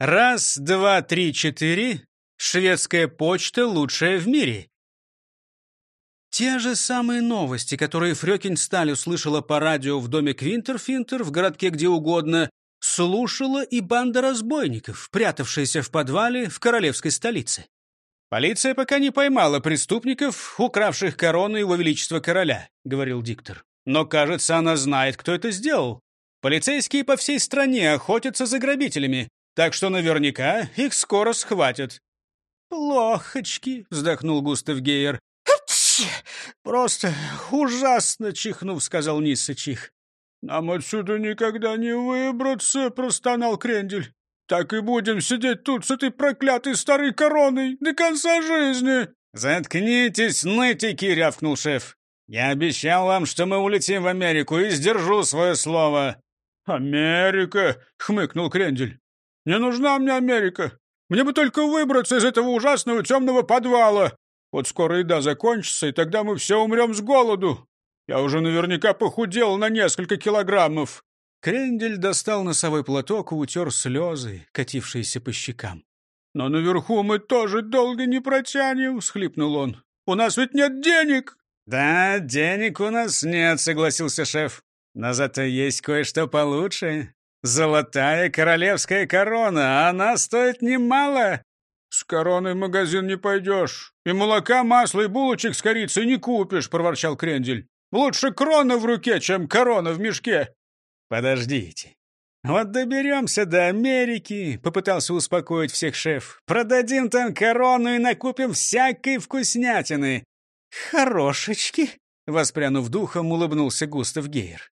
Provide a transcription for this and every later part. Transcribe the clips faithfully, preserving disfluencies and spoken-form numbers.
Раз, два, три, четыре. Шведская почта лучшая в мире. Те же самые новости, которые Фрёкинсталь услышала по радио в доме Квинтерфинтер, в городке где угодно, слушала и банда разбойников, прятавшаяся в подвале в королевской столице. «Полиция пока не поймала преступников, укравших корону его величества короля», — говорил диктор. «Но, кажется, она знает, кто это сделал. Полицейские по всей стране охотятся за грабителями, так что наверняка их скоро схватят». «Плохочки», — вздохнул Густав Гейер. «Просто ужасно», — чихнув, сказал Нисса Чих. «Нам отсюда никогда не выбраться», — простонал Крендель. «Так и будем сидеть тут с этой проклятой старой короной до конца жизни!» «Заткнитесь, нытики!» — рявкнул шеф. «Я обещал вам, что мы улетим в Америку, и сдержу свое слово!» «Америка!» — хмыкнул Крендель. «Не нужна мне Америка! Мне бы только выбраться из этого ужасного темного подвала! Вот скоро еда закончится, и тогда мы все умрем с голоду! Я уже наверняка похудел на несколько килограммов!» Крендель достал носовой платок и утер слезы, катившиеся по щекам. «Но наверху мы тоже долго не протянем», — всхлипнул он. «У нас ведь нет денег!» «Да, денег у нас нет», — согласился шеф. «Но зато есть кое-что получше. Золотая королевская корона, а она стоит немало». «С короной в магазин не пойдешь. И молока, масла и булочек с корицей не купишь», — проворчал Крендель. «Лучше крона в руке, чем корона в мешке». «Подождите. Вот доберемся до Америки», — попытался успокоить всех шеф. «Продадим там корону и накупим всякой вкуснятины». «Хорошечки», — воспрянув духом, улыбнулся Густав Гейер.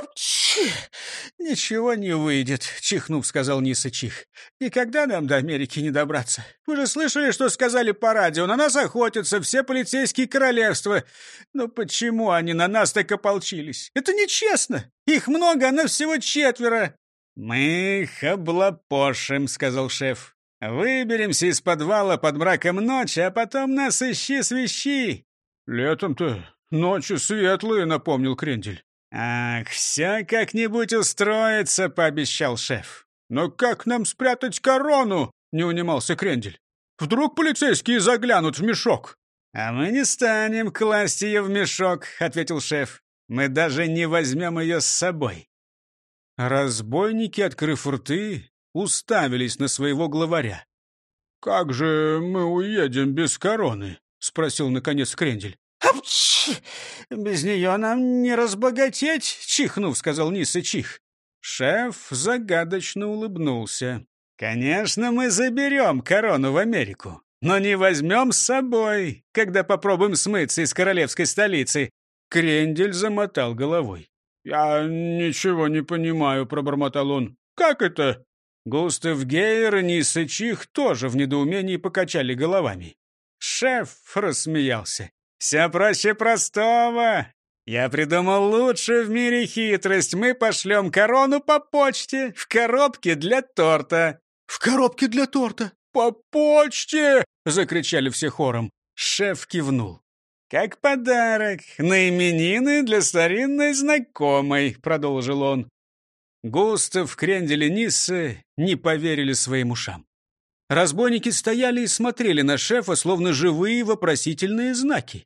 «Ничего не выйдет», — чихнув, сказал Нисса Чих. «Никогда нам до Америки не добраться. Вы же слышали, что сказали по радио? На нас охотятся все полицейские королевства. Но почему они на нас так ополчились? Это нечестно. Их много, а нас всего четверо». «Мы их облапошим», — сказал шеф. «Выберемся из подвала под мраком ночи, а потом нас ищи-свищи». «Летом-то ночи светлые», — напомнил Крендель. «Ах, все как-нибудь устроится», — пообещал шеф. «Но как нам спрятать корону?» — не унимался Крендель. «Вдруг полицейские заглянут в мешок?» «А мы не станем класть ее в мешок», — ответил шеф. «Мы даже не возьмем ее с собой». Разбойники, открыв рты, уставились на своего главаря. «Как же мы уедем без короны?» — спросил, наконец, Крендель. «Без нее нам не разбогатеть», — чихнув, сказал Нисса Чих. Шеф загадочно улыбнулся. «Конечно, мы заберем корону в Америку, но не возьмем с собой, когда попробуем смыться из королевской столицы». Крендель замотал головой. «Я ничего не понимаю», — пробормотал он. «Как это?» Густав Гейер и Нисса Чих тоже в недоумении покачали головами. Шеф рассмеялся. «Все проще простого. Я придумал лучшую в мире хитрость. Мы пошлем корону по почте в коробке для торта». «В коробке для торта? По почте!» — закричали все хором. Шеф кивнул. «Как подарок на именины для старинной знакомой», — продолжил он. Густав, Крендель и Нисса не поверили своим ушам. Разбойники стояли и смотрели на шефа, словно живые вопросительные знаки.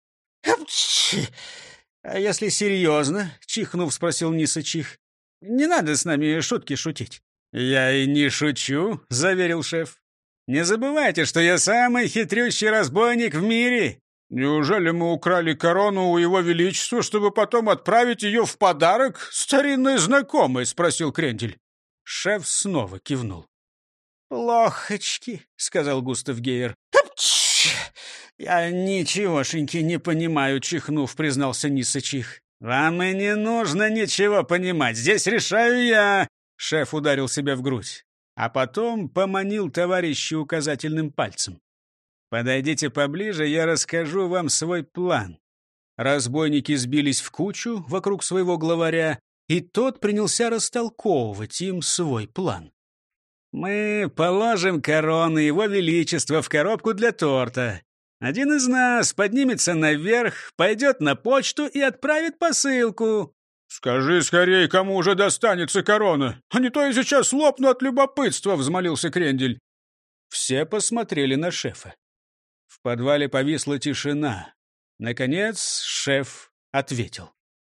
«А если серьезно?» — чихнув, спросил Нисса Чих. «Не надо с нами шутки шутить». «Я и не шучу», — заверил шеф. «Не забывайте, что я самый хитрющий разбойник в мире». «Неужели мы украли корону у его величества, чтобы потом отправить ее в подарок старинной знакомой?» — спросил Крендель. Шеф снова кивнул. «Плохочки», — сказал Густав Гейер. «Я ничегошеньки не понимаю», — чихнув, признался Нисса Чих. «Вам и не нужно ничего понимать, здесь решаю я», — шеф ударил себя в грудь, а потом поманил товарища указательным пальцем. «Подойдите поближе, я расскажу вам свой план». Разбойники сбились в кучу вокруг своего главаря, и тот принялся растолковывать им свой план. «Мы положим корону его величества в коробку для торта. Один из нас поднимется наверх, пойдет на почту и отправит посылку. «Скажи скорее, кому уже достанется корона, а не то я сейчас лопну от любопытства», — взмолился Крендель. Все посмотрели на шефа. В подвале повисла тишина. Наконец шеф ответил.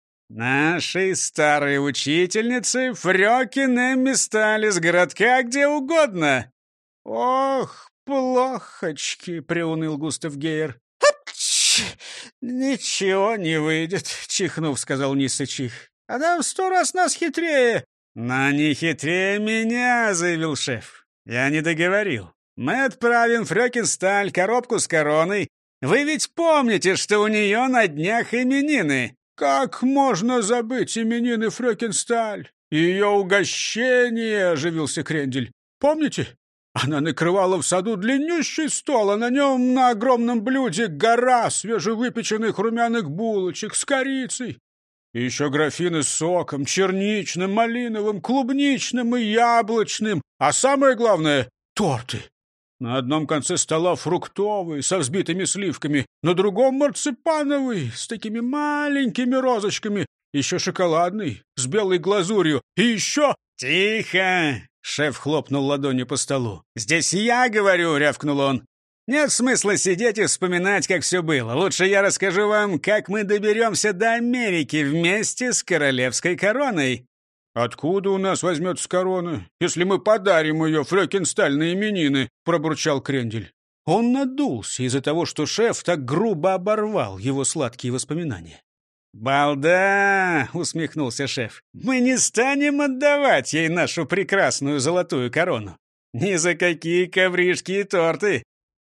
«Нашей старой учительницы Фрёкин Эмми стали с городка где угодно». «Ох, плохочки», — приуныл Густав Гейер. «Апч! Ничего не выйдет», — чихнув, сказал Ниса Чих. «Она в сто раз нас хитрее». «Но не хитрее меня», — заявил шеф. «Я не договорил. Мы отправим Фрёкинсталь коробку с короной. Вы ведь помните, что у нее на днях именины?» «Как можно забыть именины Фрёкинсталь? Ее угощение!» — оживился Крендель. «Помните? Она накрывала в саду длиннющий стол, а на нем на огромном блюде гора свежевыпеченных румяных булочек с корицей. И еще графины с соком, черничным, малиновым, клубничным и яблочным. А самое главное — торты. На одном конце стола фруктовый, со взбитыми сливками, на другом марципановый, с такими маленькими розочками, еще шоколадный, с белой глазурью, и еще...» «Тихо!» — шеф хлопнул ладонью по столу. «Здесь я говорю!» — рявкнул он. «Нет смысла сидеть и вспоминать, как все было. Лучше я расскажу вам, как мы доберемся до Америки вместе с королевской короной». «Откуда у нас возьмется корона, если мы подарим ее Фрёкинсталь на именины?» — пробурчал Крендель. Он надулся из-за того, что шеф так грубо оборвал его сладкие воспоминания. «Балда!» — усмехнулся шеф. «Мы не станем отдавать ей нашу прекрасную золотую корону. Ни за какие ковришки и торты!»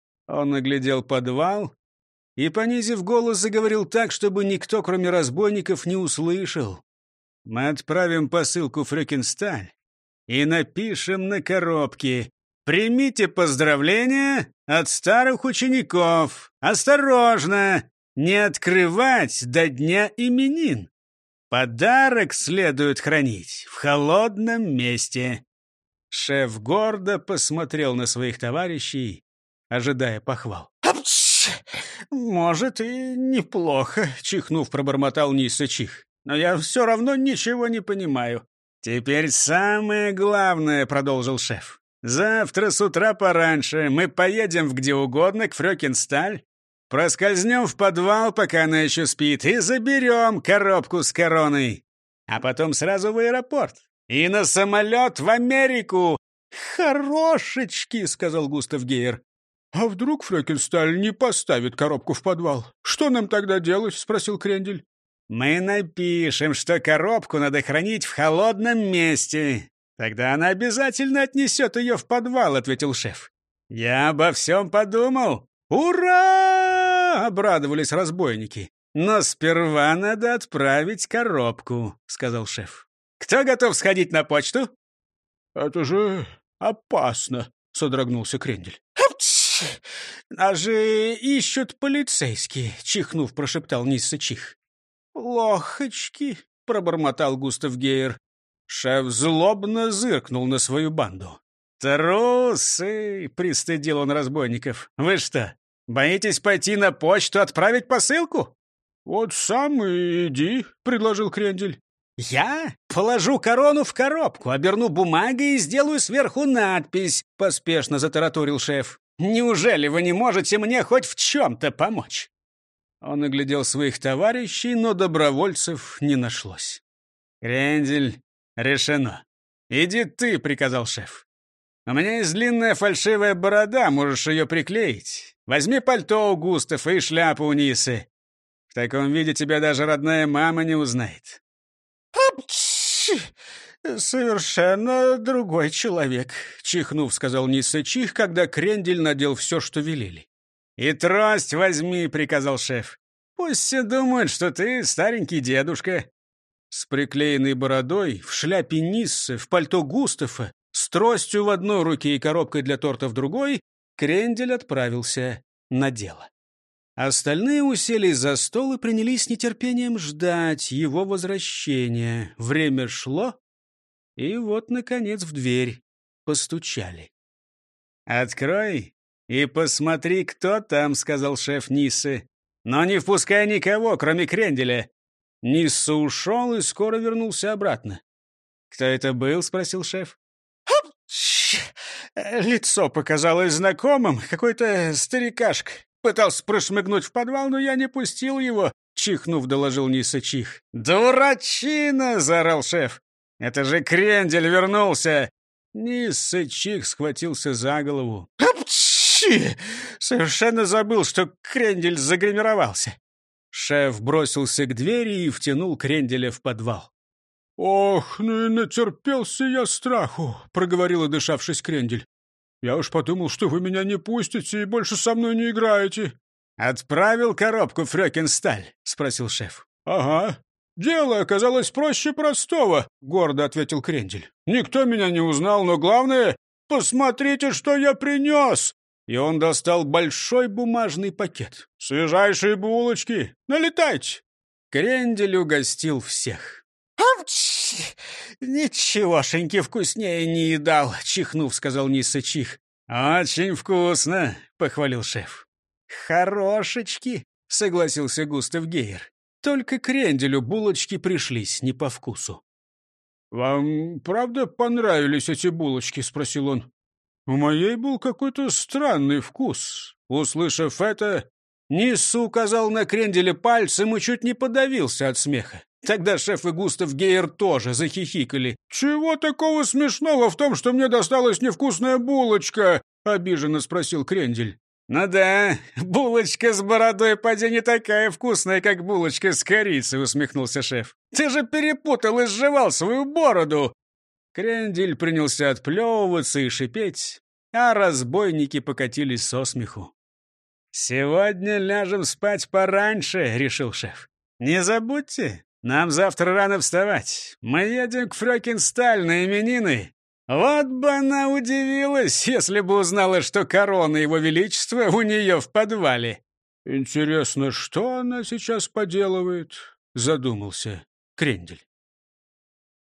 Он оглядел подвал и, понизив голос, заговорил так, чтобы никто, кроме разбойников, не услышал. «Мы отправим посылку Фрёкинсталь и напишем на коробке: примите поздравления от старых учеников. Осторожно! Не открывать до дня именин. Подарок следует хранить в холодном месте». Шеф гордо посмотрел на своих товарищей, ожидая похвал. «Апч! Может, и неплохо», — чихнув, пробормотал Ниса Чих. «Но я все равно ничего не понимаю». «Теперь самое главное», — продолжил шеф. «Завтра с утра пораньше мы поедем в где угодно к Фрёкинсталь, проскользнем в подвал, пока она еще спит, и заберем коробку с короной. А потом сразу в аэропорт и на самолет в Америку». «Хорошечки», — сказал Густав Гейер. «А вдруг Фрёкинсталь не поставит коробку в подвал? Что нам тогда делать?» — спросил Крендель. «Мы напишем, что коробку надо хранить в холодном месте. Тогда она обязательно отнесет ее в подвал», — ответил шеф. «Я обо всем подумал». «Ура!» — обрадовались разбойники. «Но сперва надо отправить коробку», — сказал шеф. «Кто готов сходить на почту?» «Это же опасно», — содрогнулся Крендель. «Апч! Нас же ищут полицейские», — чихнув, прошептал Ниса Чих. «Лохочки», — пробормотал Густав Гейер. Шеф злобно зыркнул на свою банду. «Трусы!» — пристыдил он разбойников. «Вы что, боитесь пойти на почту отправить посылку?» «Вот сам и иди», — предложил Крендель. «Я положу корону в коробку, оберну бумагой и сделаю сверху надпись», — поспешно затараторил шеф. «Неужели вы не можете мне хоть в чем-то помочь?» Он оглядел своих товарищей, но добровольцев не нашлось. «Крендель, решено. Иди ты», — приказал шеф. «У меня есть длинная фальшивая борода, можешь ее приклеить. Возьми пальто у Густава и шляпу у Нисы. В таком виде тебя даже родная мама не узнает». «Апч! Совершенно другой человек», — чихнув, сказал Ниса Чих, когда Крендель надел все, что велели. «И трость возьми», — приказал шеф. «Пусть все думают, что ты старенький дедушка». С приклеенной бородой, в шляпе Ниссы, в пальто Густава, с тростью в одной руке и коробкой для торта в другой, Крендель отправился на дело. Остальные уселись за стол и принялись с нетерпением ждать его возвращения. Время шло, и вот, наконец, в дверь постучали. «Открой и посмотри, кто там», — сказал шеф Ниссы. «Но не впускай никого, кроме Кренделя». Нисса ушел и скоро вернулся обратно. «Кто это был?» — спросил шеф. Лицо показалось знакомым. Какой-то старикашка. Пытался прошмыгнуть в подвал, но я не пустил его, — чихнув, доложил Нисса Чих. «Дурачина!» — заорал шеф. «Это же Крендель вернулся!» Нисса Чих схватился за голову. «Апчхи! Совершенно забыл, что Крендель загримировался!» Шеф бросился к двери и втянул Кренделя в подвал. «Ох, ну и натерпелся я страху!» — проговорил, дышавшись, Крендель. «Я уж подумал, что вы меня не пустите и больше со мной не играете». «Отправил коробку Фрёкинсталь?» — спросил шеф. «Ага. Дело оказалось проще простого», — гордо ответил Крендель. «Никто меня не узнал, но главное, посмотрите, что я принес!» И он достал большой бумажный пакет. «Свежайшие булочки! Налетайте!» Крендель угостил всех. «Апчхи! Ничегошеньки вкуснее не едал», — чихнув, сказал Нисса Чих. «Очень вкусно», — похвалил шеф. «Хорошечки», — согласился Густав Гейер. Только Кренделю булочки пришлись не по вкусу. «Вам правда понравились эти булочки?» — спросил он. «У моей был какой-то странный вкус». Услышав это, Нисса указал на Кренделя пальцем и чуть не подавился от смеха. Тогда шеф и Густав Гейер тоже захихикали. «Чего такого смешного в том, что мне досталась невкусная булочка?» — обиженно спросил Крендель. «Ну да, булочка с бородой поди не такая вкусная, как булочка с корицей», — усмехнулся шеф. «Ты же перепутал и сживал свою бороду!» Крендель принялся отплевываться и шипеть, а разбойники покатились со смеху. «Сегодня ляжем спать пораньше», — решил шеф. «Не забудьте, нам завтра рано вставать. Мы едем к Фрёкинсталь на именины. Вот бы она удивилась, если бы узнала, что корона его величества у нее в подвале». «Интересно, что она сейчас поделывает?» — задумался Крендель.